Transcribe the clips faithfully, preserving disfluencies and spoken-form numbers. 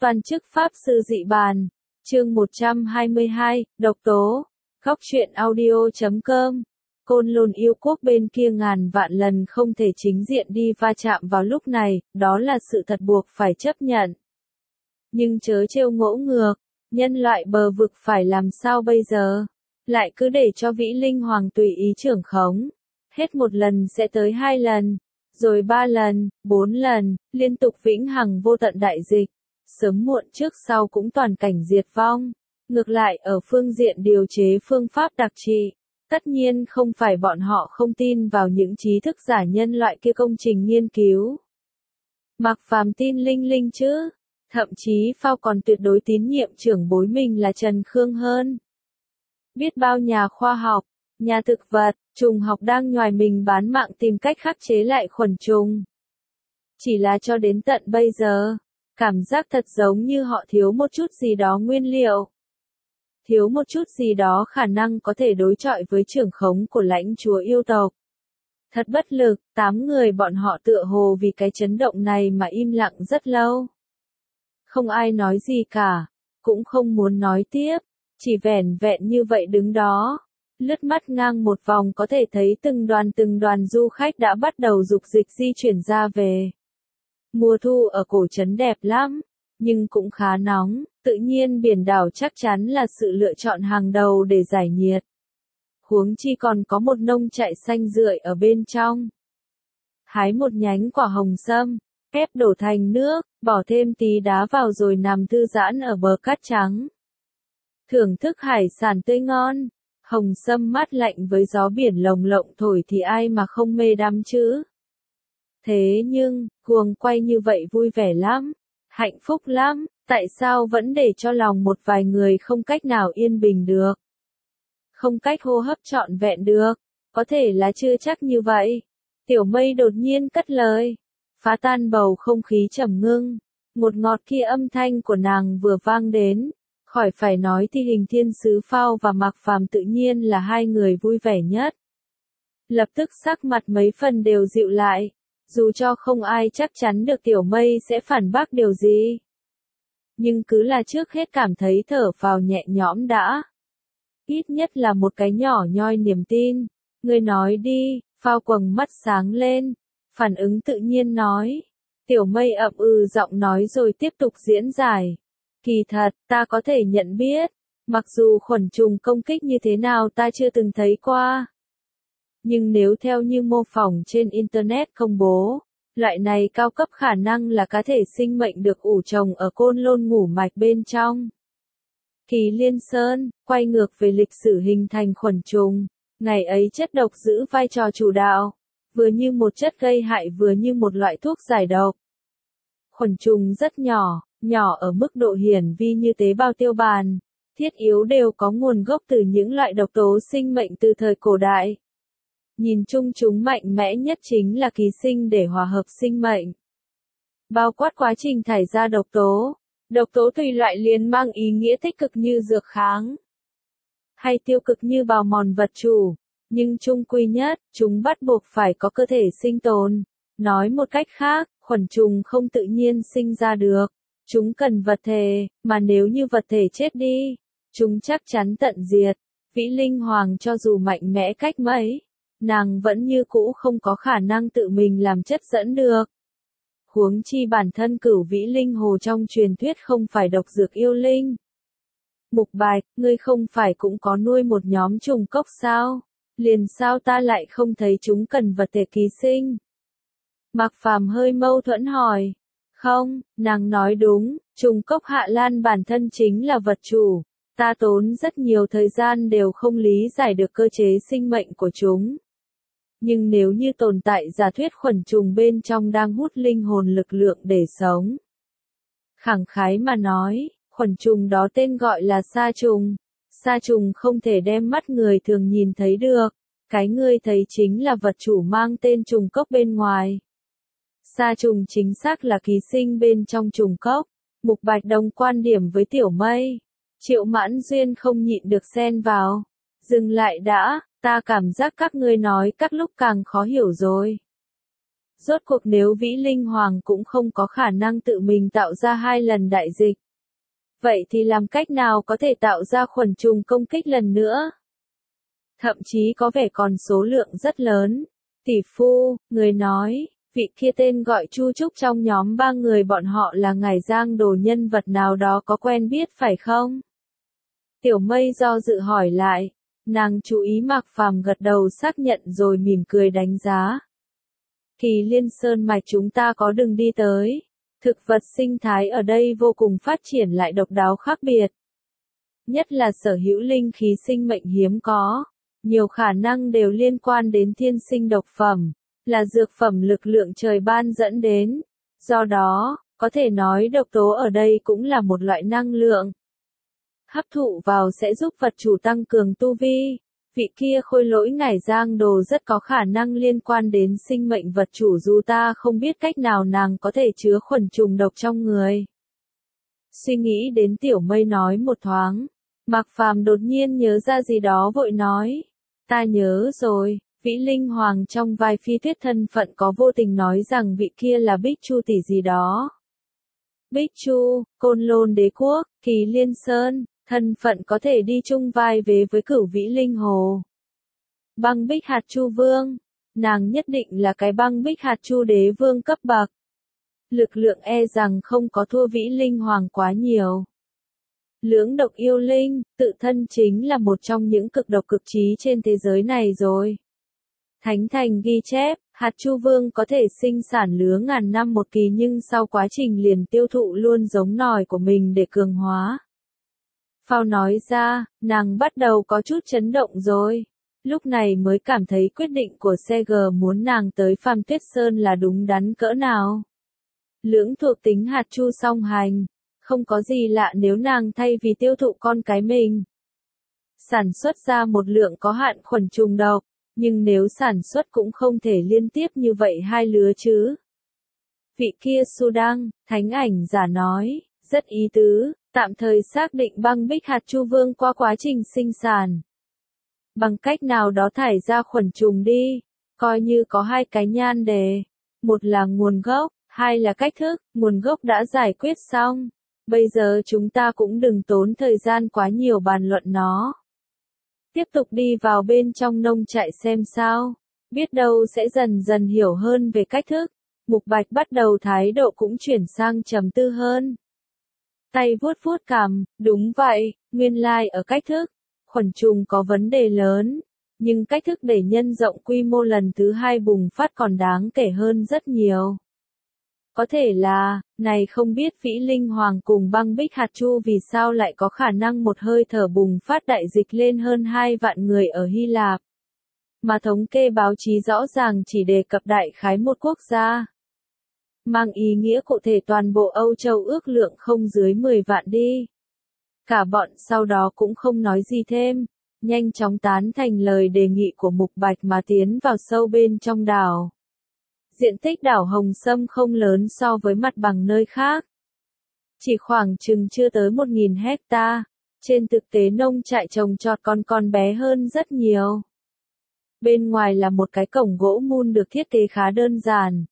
Toàn chức Pháp Sư Dị Bàn, chương một trăm hai mươi hai, độc tố, góc truyện audio chấm com. Côn Lôn yêu quốc bên kia ngàn vạn lần không thể chính diện đi va chạm vào lúc này, đó là sự thật buộc phải chấp nhận. Nhưng chớ trêu ngỗ ngược, nhân loại bờ vực phải làm sao bây giờ? Lại cứ để cho Vĩ Linh Hoàng tùy ý trưởng khống. Hết một lần sẽ tới hai lần, rồi ba lần, bốn lần, liên tục vĩnh hằng vô tận đại dịch. Sớm muộn trước sau cũng toàn cảnh diệt vong. Ngược lại ở phương diện điều chế phương pháp đặc trị, tất nhiên không phải bọn họ không tin vào những trí thức giả nhân loại kia công trình nghiên cứu. Mạc Phàm tin linh linh chứ, thậm chí Phao còn tuyệt đối tín nhiệm trưởng bối mình là Trần Khương hơn. Biết bao nhà khoa học, nhà thực vật, trùng học đang nhoài mình bán mạng tìm cách khắc chế lại khuẩn trùng. Chỉ là cho đến tận bây giờ, cảm giác thật giống như họ thiếu một chút gì đó nguyên liệu. Thiếu một chút gì đó khả năng có thể đối chọi với trưởng khống của lãnh chúa yêu tộc. Thật bất lực, tám người bọn họ tựa hồ vì cái chấn động này mà im lặng rất lâu. Không ai nói gì cả, cũng không muốn nói tiếp, chỉ vẻn vẹn như vậy đứng đó. Lướt mắt ngang một vòng có thể thấy từng đoàn từng đoàn du khách đã bắt đầu dục dịch di chuyển ra về. Mùa thu ở cổ trấn đẹp lắm, nhưng cũng khá nóng, tự nhiên biển đảo chắc chắn là sự lựa chọn hàng đầu để giải nhiệt. Huống chi còn có một nông trại xanh rượi ở bên trong. Hái một nhánh quả hồng sâm, ép đổ thành nước, bỏ thêm tí đá vào rồi nằm thư giãn ở bờ cát trắng. Thưởng thức hải sản tươi ngon, hồng sâm mát lạnh với gió biển lồng lộng thổi thì ai mà không mê đắm chứ. Thế nhưng, cuồng quay như vậy vui vẻ lắm, hạnh phúc lắm, tại sao vẫn để cho lòng một vài người không cách nào yên bình được? Không cách hô hấp trọn vẹn được, có thể là chưa chắc như vậy. Tiểu Mây đột nhiên cất lời, phá tan bầu không khí trầm ngưng, một ngọt kia âm thanh của nàng vừa vang đến, khỏi phải nói thì Hình Thiên Sứ Phao và Mạc Phàm tự nhiên là hai người vui vẻ nhất. Lập tức sắc mặt mấy phần đều dịu lại. Dù cho không ai chắc chắn được Tiểu Mây sẽ phản bác điều gì. Nhưng cứ là trước hết cảm thấy thở phào nhẹ nhõm đã. Ít nhất là một cái nhỏ nhoi niềm tin. Ngươi nói đi, Phao quầng mắt sáng lên. Phản ứng tự nhiên nói. Tiểu Mây ậm ừ giọng nói rồi tiếp tục diễn giải. Kỳ thật, ta có thể nhận biết. Mặc dù khuẩn trùng công kích như thế nào ta chưa từng thấy qua. Nhưng nếu theo như mô phỏng trên Internet công bố, loại này cao cấp khả năng là cá thể sinh mệnh được ủ trồng ở Côn Lôn ngũ mạch bên trong. Kỳ Liên Sơn, quay ngược về lịch sử hình thành khuẩn trùng, ngày ấy chất độc giữ vai trò chủ đạo, vừa như một chất gây hại vừa như một loại thuốc giải độc. Khuẩn trùng rất nhỏ, nhỏ ở mức độ hiển vi như tế bào tiêu bàn, thiết yếu đều có nguồn gốc từ những loại độc tố sinh mệnh từ thời cổ đại. Nhìn chung chúng mạnh mẽ nhất chính là ký sinh để hòa hợp sinh mệnh. Bao quát quá trình thải ra độc tố. Độc tố tùy loại liền mang ý nghĩa tích cực như dược kháng, hay tiêu cực như bào mòn vật chủ. Nhưng chung quy nhất, chúng bắt buộc phải có cơ thể sinh tồn. Nói một cách khác, khuẩn trùng không tự nhiên sinh ra được. Chúng cần vật thể, mà nếu như vật thể chết đi, chúng chắc chắn tận diệt. Vĩ Linh Hoàng cho dù mạnh mẽ cách mấy, nàng vẫn như cũ không có khả năng tự mình làm chất dẫn được. Huống chi bản thân Cửu Vĩ Linh Hồ trong truyền thuyết không phải độc dược yêu linh. Mục Bạch, ngươi không phải cũng có nuôi một nhóm trùng cốc sao? Liền sao ta lại không thấy chúng cần vật thể ký sinh? Mạc Phàm hơi mâu thuẫn hỏi. Không, nàng nói đúng, trùng cốc Hạ Lan bản thân chính là vật chủ. Ta tốn rất nhiều thời gian đều không lý giải được cơ chế sinh mệnh của chúng. Nhưng nếu như tồn tại giả thuyết khuẩn trùng bên trong đang hút linh hồn lực lượng để sống. Khẳng khái mà nói, khuẩn trùng đó tên gọi là sa trùng. Sa trùng không thể đem mắt người thường nhìn thấy được. Cái ngươi thấy chính là vật chủ mang tên trùng cốc bên ngoài. Sa trùng chính xác là ký sinh bên trong trùng cốc. Mục Bạch đồng quan điểm với Tiểu Mây. Triệu Mãn Duyên không nhịn được xen vào. Dừng lại đã, ta cảm giác các ngươi nói các lúc càng khó hiểu rồi. Rốt cuộc nếu Vĩ Linh Hoàng cũng không có khả năng tự mình tạo ra hai lần đại dịch. Vậy thì làm cách nào có thể tạo ra khuẩn trùng công kích lần nữa? Thậm chí có vẻ còn số lượng rất lớn. Tỷ phu, người nói, vị kia tên gọi Chu Trúc trong nhóm ba người bọn họ là ngài Giang Đồ nhân vật nào đó có quen biết phải không? Tiểu Mây do dự hỏi lại, nàng chú ý Mạc Phàm gật đầu xác nhận rồi mỉm cười đánh giá. Kỳ Liên Sơn mạch chúng ta có đường đi tới. Thực vật sinh thái ở đây vô cùng phát triển lại độc đáo khác biệt. Nhất là sở hữu linh khí sinh mệnh hiếm có. Nhiều khả năng đều liên quan đến thiên sinh độc phẩm, là dược phẩm lực lượng trời ban dẫn đến. Do đó, có thể nói độc tố ở đây cũng là một loại năng lượng. Hấp thụ vào sẽ giúp vật chủ tăng cường tu vi. Vị kia khôi lỗi ngải Giang Đồ rất có khả năng liên quan đến sinh mệnh vật chủ dù ta không biết cách nào nàng có thể chứa khuẩn trùng độc trong người. Suy nghĩ đến Tiểu Mây nói một thoáng, Mạc Phàm đột nhiên nhớ ra gì đó vội nói. Ta nhớ rồi, Vĩ Linh Hoàng trong vai phi tuyết thân phận có vô tình nói rằng vị kia là Bích Chu tỷ gì đó. Bích Chu, Côn Lôn Đế Quốc, Kỳ Liên Sơn, thân phận có thể đi chung vai vế với Cửu Vĩ Linh Hồ. Băng Bích Hạt Chu Vương, nàng nhất định là cái Băng Bích Hạt Chu Đế Vương cấp bậc. Lực lượng e rằng không có thua Vĩ Linh Hoàng quá nhiều. Lưỡng độc yêu linh, tự thân chính là một trong những cực độc cực trí trên thế giới này rồi. Thánh Thành ghi chép, hạt chu vương có thể sinh sản lứa ngàn năm một kỳ nhưng sau quá trình liền tiêu thụ luôn giống nòi của mình để cường hóa. Phao nói ra, nàng bắt đầu có chút chấn động rồi. Lúc này mới cảm thấy quyết định của xê giê muốn nàng tới Phàm Tuyết Sơn là đúng đắn cỡ nào. Lưỡng thuộc tính hạt chu song hành. Không có gì lạ nếu nàng thay vì tiêu thụ con cái mình. Sản xuất ra một lượng có hạn khuẩn trùng độc, nhưng nếu sản xuất cũng không thể liên tiếp như vậy hai lứa chứ. Vị kia Su Đăng, thánh ảnh giả nói, rất ý tứ, tạm thời xác định Băng Bích Hạt Chu Vương qua quá trình sinh sản. Bằng cách nào đó thải ra khuẩn trùng đi, coi như có hai cái nhan đề. Một là nguồn gốc, hai là cách thức, nguồn gốc đã giải quyết xong. Bây giờ chúng ta cũng đừng tốn thời gian quá nhiều bàn luận nó. Tiếp tục đi vào bên trong nông trại xem sao. Biết đâu sẽ dần dần hiểu hơn về cách thức. Mục Bạch bắt đầu thái độ cũng chuyển sang trầm tư hơn. Tay vuốt vuốt cằm, đúng vậy, nguyên lai like ở cách thức. Khuẩn trùng có vấn đề lớn. Nhưng cách thức để nhân rộng quy mô lần thứ hai bùng phát còn đáng kể hơn rất nhiều. Có thể là, này không biết Vĩ Linh Hoàng cùng Băng Bích Hạt Chu vì sao lại có khả năng một hơi thở bùng phát đại dịch lên hơn hai vạn người ở Hy Lạp. Mà thống kê báo chí rõ ràng chỉ đề cập đại khái một quốc gia. Mang ý nghĩa cụ thể toàn bộ Âu Châu ước lượng không dưới mười vạn đi. Cả bọn sau đó cũng không nói gì thêm, nhanh chóng tán thành lời đề nghị của Mục Bạch mà tiến vào sâu bên trong đảo. Diện tích đảo Hồng Sâm không lớn so với mặt bằng nơi khác. Chỉ khoảng chừng chưa tới một nghìn hecta. Trên thực tế nông trại trồng trọt còn còn bé hơn rất nhiều. Bên ngoài là một cái cổng gỗ mun được thiết kế khá đơn giản.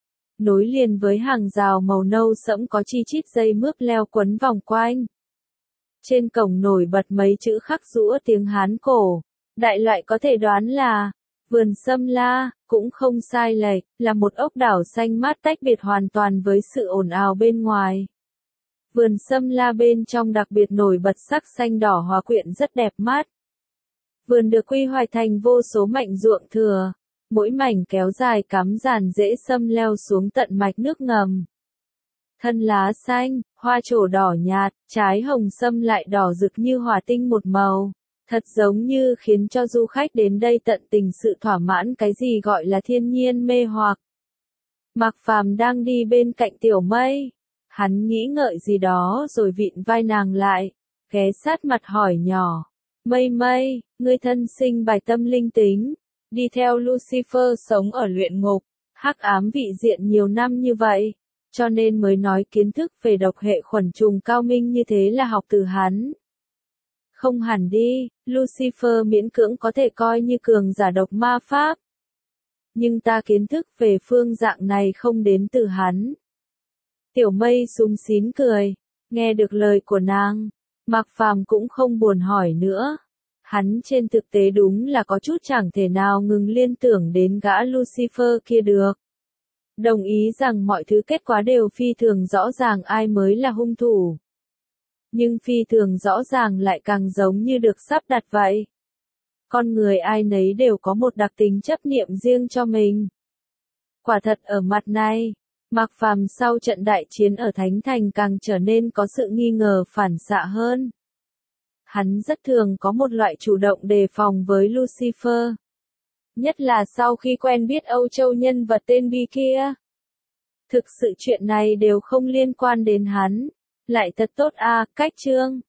Nối liền với hàng rào màu nâu sẫm có chi chít dây mướp leo quấn vòng quanh. Trên cổng nổi bật mấy chữ khắc rũa tiếng Hán cổ. Đại loại có thể đoán là Vườn Sâm La, cũng không sai lệch, là một ốc đảo xanh mát tách biệt hoàn toàn với sự ồn ào bên ngoài. Vườn Sâm La bên trong đặc biệt nổi bật sắc xanh đỏ hòa quyện rất đẹp mắt. Vườn được quy hoạch thành vô số mảnh ruộng thừa, mỗi mảnh kéo dài cắm dàn rễ sâm leo xuống tận mạch nước ngầm. Thân lá xanh, hoa trổ đỏ nhạt, trái hồng sâm lại đỏ rực như hỏa tinh một màu. Thật giống như khiến cho du khách đến đây tận tình sự thỏa mãn cái gì gọi là thiên nhiên mê hoặc. Mạc Phàm đang đi bên cạnh Tiểu Mây. Hắn nghĩ ngợi gì đó rồi vịn vai nàng lại, ghé sát mặt hỏi nhỏ. Mây Mây, ngươi thân sinh bài tâm linh tính, đi theo Lucifer sống ở luyện ngục, hắc ám vị diện nhiều năm như vậy, cho nên mới nói kiến thức về độc hệ khuẩn trùng cao minh như thế là học từ hắn. Không hẳn đi, Lucifer miễn cưỡng có thể coi như cường giả độc ma pháp. Nhưng ta kiến thức về phương dạng này không đến từ hắn. Tiểu Mây súng xín cười, nghe được lời của nàng, Mạc Phàm cũng không buồn hỏi nữa. Hắn trên thực tế đúng là có chút chẳng thể nào ngừng liên tưởng đến gã Lucifer kia được. Đồng ý rằng mọi thứ kết quả đều phi thường rõ ràng ai mới là hung thủ. Nhưng phi thường rõ ràng lại càng giống như được sắp đặt vậy. Con người ai nấy đều có một đặc tính chấp niệm riêng cho mình. Quả thật ở mặt này, Mạc Phàm sau trận đại chiến ở Thánh Thành càng trở nên có sự nghi ngờ phản xạ hơn. Hắn rất thường có một loại chủ động đề phòng với Lucifer. Nhất là sau khi quen biết Âu Châu nhân vật tên Bi kia. Thực sự chuyện này đều không liên quan đến hắn. Lại thật tốt à, cách chương.